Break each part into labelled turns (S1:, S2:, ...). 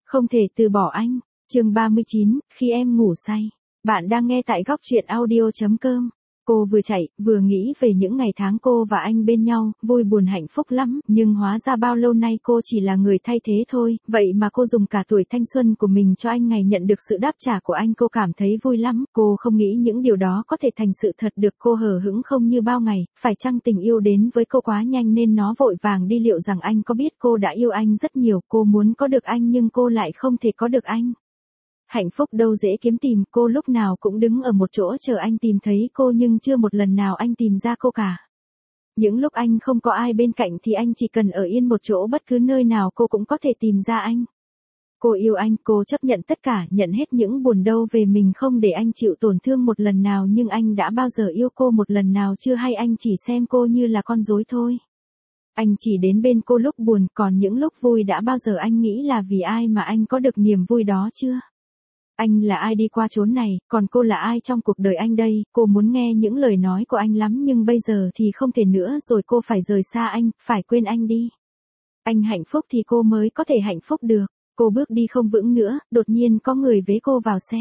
S1: Không thể từ bỏ anh. Chương 39, khi em ngủ say. Bạn đang nghe tại góc truyện audio.com. Cô vừa chạy, vừa nghĩ về những ngày tháng cô và anh bên nhau, vui buồn hạnh phúc lắm, nhưng hóa ra bao lâu nay cô chỉ là người thay thế thôi, vậy mà cô dùng cả tuổi thanh xuân của mình cho anh. Ngày nhận được sự đáp trả của anh cô cảm thấy vui lắm, cô không nghĩ những điều đó có thể thành sự thật được. Cô hờ hững không như bao ngày, phải chăng tình yêu đến với cô quá nhanh nên nó vội vàng đi. Liệu rằng anh có biết cô đã yêu anh rất nhiều, cô muốn có được anh nhưng cô lại không thể có được anh. Hạnh phúc đâu dễ kiếm tìm, cô lúc nào cũng đứng ở một chỗ chờ anh tìm thấy cô nhưng chưa một lần nào anh tìm ra cô cả. Những lúc anh không có ai bên cạnh thì anh chỉ cần ở yên một chỗ, bất cứ nơi nào cô cũng có thể tìm ra anh. Cô yêu anh, cô chấp nhận tất cả, nhận hết những buồn đau về mình, không để anh chịu tổn thương một lần nào. Nhưng anh đã bao giờ yêu cô một lần nào chưa, hay anh chỉ xem cô như là con rối thôi? Anh chỉ đến bên cô lúc buồn, còn những lúc vui đã bao giờ anh nghĩ là vì ai mà anh có được niềm vui đó chưa? Anh là ai đi qua chốn này, còn cô là ai trong cuộc đời anh đây? Cô muốn nghe những lời nói của anh lắm nhưng bây giờ thì không thể nữa rồi, cô phải rời xa anh, phải quên anh đi. Anh hạnh phúc thì cô mới có thể hạnh phúc được. Cô bước đi không vững nữa, đột nhiên có người vế cô vào xe.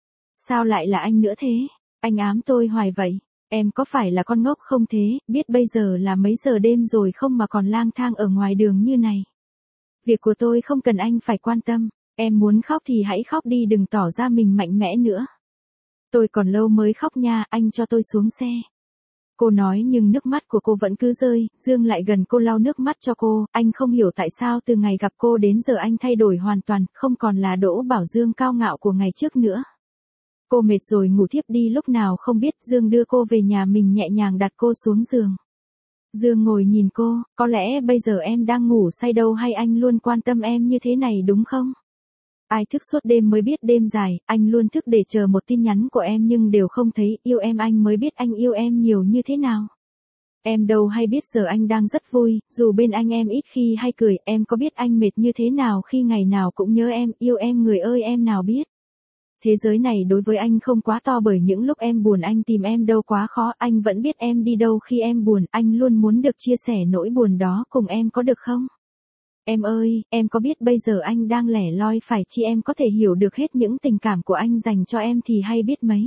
S1: Sao lại là anh nữa thế? Anh ám tôi hoài vậy. Em có phải là con ngốc không thế, biết bây giờ là mấy giờ đêm rồi không mà còn lang thang ở ngoài đường như này. Việc của tôi không cần anh phải quan tâm. Em muốn khóc thì hãy khóc đi, đừng tỏ ra mình mạnh mẽ nữa. Tôi còn lâu mới khóc nha, anh cho tôi xuống xe. Cô nói nhưng nước mắt của cô vẫn cứ rơi. Dương lại gần cô lau nước mắt cho cô. Anh không hiểu tại sao từ ngày gặp cô đến giờ anh thay đổi hoàn toàn, không còn là Đỗ Bảo Dương cao ngạo của ngày trước nữa. Cô mệt rồi ngủ thiếp đi lúc nào không biết. Dương đưa cô về nhà mình, nhẹ nhàng đặt cô xuống giường. Dương ngồi nhìn cô, có lẽ bây giờ em đang ngủ say đâu, hay anh luôn quan tâm em như thế này đúng không? Ai thức suốt đêm mới biết đêm dài, anh luôn thức để chờ một tin nhắn của em nhưng đều không thấy. Yêu em anh mới biết anh yêu em nhiều như thế nào. Em đâu hay biết giờ anh đang rất vui, dù bên anh em ít khi hay cười. Em có biết anh mệt như thế nào khi ngày nào cũng nhớ em, yêu em người ơi, em nào biết. Thế giới này đối với anh không quá to, bởi những lúc em buồn anh tìm em đâu quá khó. Anh vẫn biết em đi đâu khi em buồn, anh luôn muốn được chia sẻ nỗi buồn đó cùng em, có được không? Em ơi, em có biết bây giờ anh đang lẻ loi, phải chi em có thể hiểu được hết những tình cảm của anh dành cho em thì hay biết mấy.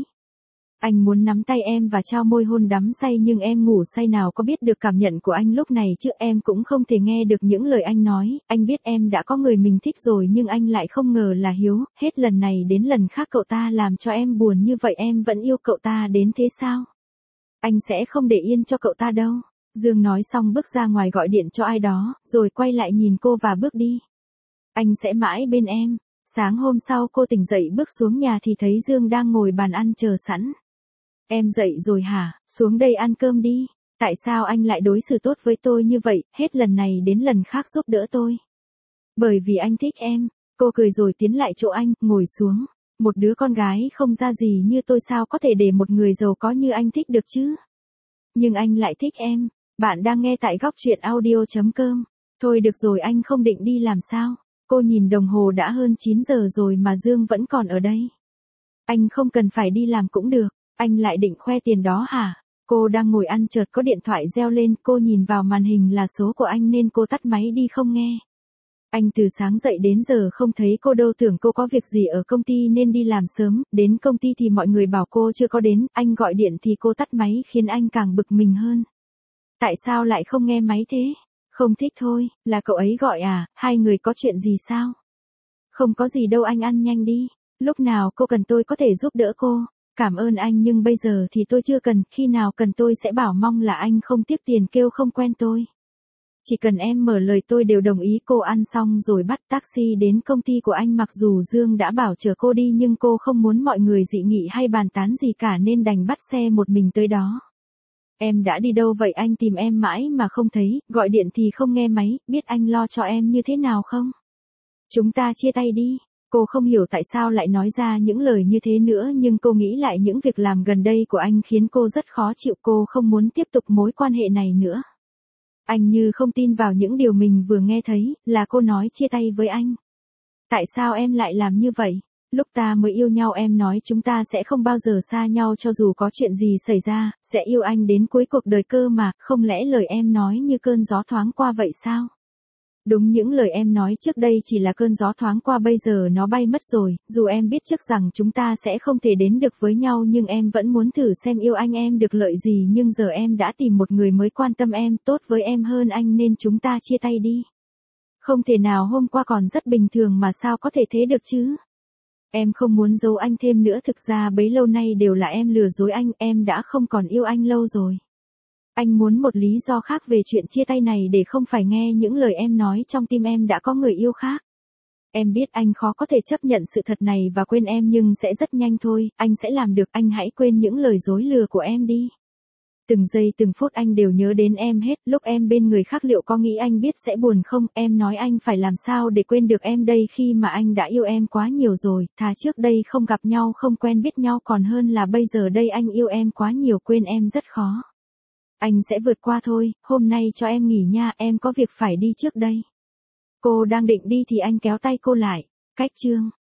S1: Anh muốn nắm tay em và trao môi hôn đắm say nhưng em ngủ say, nào có biết được cảm nhận của anh lúc này chứ. Em cũng không thể nghe được những lời anh nói. Anh biết em đã có người mình thích rồi nhưng anh lại không ngờ là Hiếu. Hết lần này đến lần khác cậu ta làm cho em buồn như vậy, em vẫn yêu cậu ta đến thế sao? Anh sẽ không để yên cho cậu ta đâu. Dương nói xong bước ra ngoài gọi điện cho ai đó, rồi quay lại nhìn cô và bước đi. Anh sẽ mãi bên em. Sáng hôm sau cô tỉnh dậy bước xuống nhà thì thấy Dương đang ngồi bàn ăn chờ sẵn. Em dậy rồi hả, xuống đây ăn cơm đi. Tại sao anh lại đối xử tốt với tôi như vậy, hết lần này đến lần khác giúp đỡ tôi? Bởi vì anh thích em. Cô cười rồi tiến lại chỗ anh, ngồi xuống. Một đứa con gái không ra gì như tôi sao có thể để một người giàu có như anh thích được chứ? Nhưng anh lại thích em. Bạn đang nghe tại góc truyện audio.com. Thôi được rồi, anh không định đi làm sao? Cô nhìn đồng hồ đã hơn 9 giờ rồi mà Dương vẫn còn ở đây. Anh không cần phải đi làm cũng được. Anh lại định khoe tiền đó hả? Cô đang ngồi ăn chợt có điện thoại reo lên. Cô nhìn vào màn hình là số của anh nên cô tắt máy đi không nghe. Anh từ sáng dậy đến giờ không thấy cô đâu, tưởng cô có việc gì ở công ty nên đi làm sớm. Đến công ty thì mọi người bảo cô chưa có đến. Anh gọi điện thì cô tắt máy khiến anh càng bực mình hơn. Tại sao lại không nghe máy thế? Không thích thôi, là cậu ấy gọi à, hai người có chuyện gì sao? Không có gì đâu, anh ăn nhanh đi. Lúc nào cô cần tôi có thể giúp đỡ cô. Cảm ơn anh nhưng bây giờ thì tôi chưa cần, khi nào cần tôi sẽ bảo, mong là anh không tiếc tiền kêu không quen tôi. Chỉ cần em mở lời tôi đều đồng ý. Cô ăn xong rồi bắt taxi đến công ty của anh, mặc dù Dương đã bảo chở cô đi nhưng cô không muốn mọi người dị nghị hay bàn tán gì cả nên đành bắt xe một mình tới đó. Em đã đi đâu vậy, anh tìm em mãi mà không thấy, gọi điện thì không nghe máy, biết anh lo cho em như thế nào không? Chúng ta chia tay đi. Cô không hiểu tại sao lại nói ra những lời như thế nữa nhưng cô nghĩ lại những việc làm gần đây của anh khiến cô rất khó chịu. Cô không muốn tiếp tục mối quan hệ này nữa. Anh như không tin vào những điều mình vừa nghe thấy, là cô nói chia tay với anh. Tại sao em lại làm như vậy? Lúc ta mới yêu nhau em nói chúng ta sẽ không bao giờ xa nhau cho dù có chuyện gì xảy ra, sẽ yêu anh đến cuối cuộc đời cơ mà, không lẽ lời em nói như cơn gió thoáng qua vậy sao? Đúng những lời em nói trước đây chỉ là cơn gió thoáng qua bây giờ nó bay mất rồi, dù em biết trước rằng chúng ta sẽ không thể đến được với nhau nhưng em vẫn muốn thử xem yêu anh em được lợi gì nhưng giờ em đã tìm một người mới quan tâm em tốt với em hơn anh nên chúng ta chia tay đi. Không thể nào hôm qua còn rất bình thường mà sao có thể thế được chứ? Em không muốn giấu anh thêm nữa thực ra bấy lâu nay đều là em lừa dối anh, em đã không còn yêu anh lâu rồi. Anh muốn một lý do khác về chuyện chia tay này để không phải nghe những lời em nói trong tim em đã có người yêu khác. Em biết anh khó có thể chấp nhận sự thật này và quên em nhưng sẽ rất nhanh thôi, anh sẽ làm được, anh hãy quên những lời dối lừa của em đi. Từng giây từng phút anh đều nhớ đến em hết, lúc em bên người khác liệu có nghĩ anh biết sẽ buồn không, em nói anh phải làm sao để quên được em đây khi mà anh đã yêu em quá nhiều rồi, thà trước đây không gặp nhau không quen biết nhau còn hơn là bây giờ đây anh yêu em quá nhiều quên em rất khó. Anh sẽ vượt qua thôi, hôm nay cho em nghỉ nha, em có việc phải đi trước đây. Cô đang định đi thì anh kéo tay cô lại. Cách chương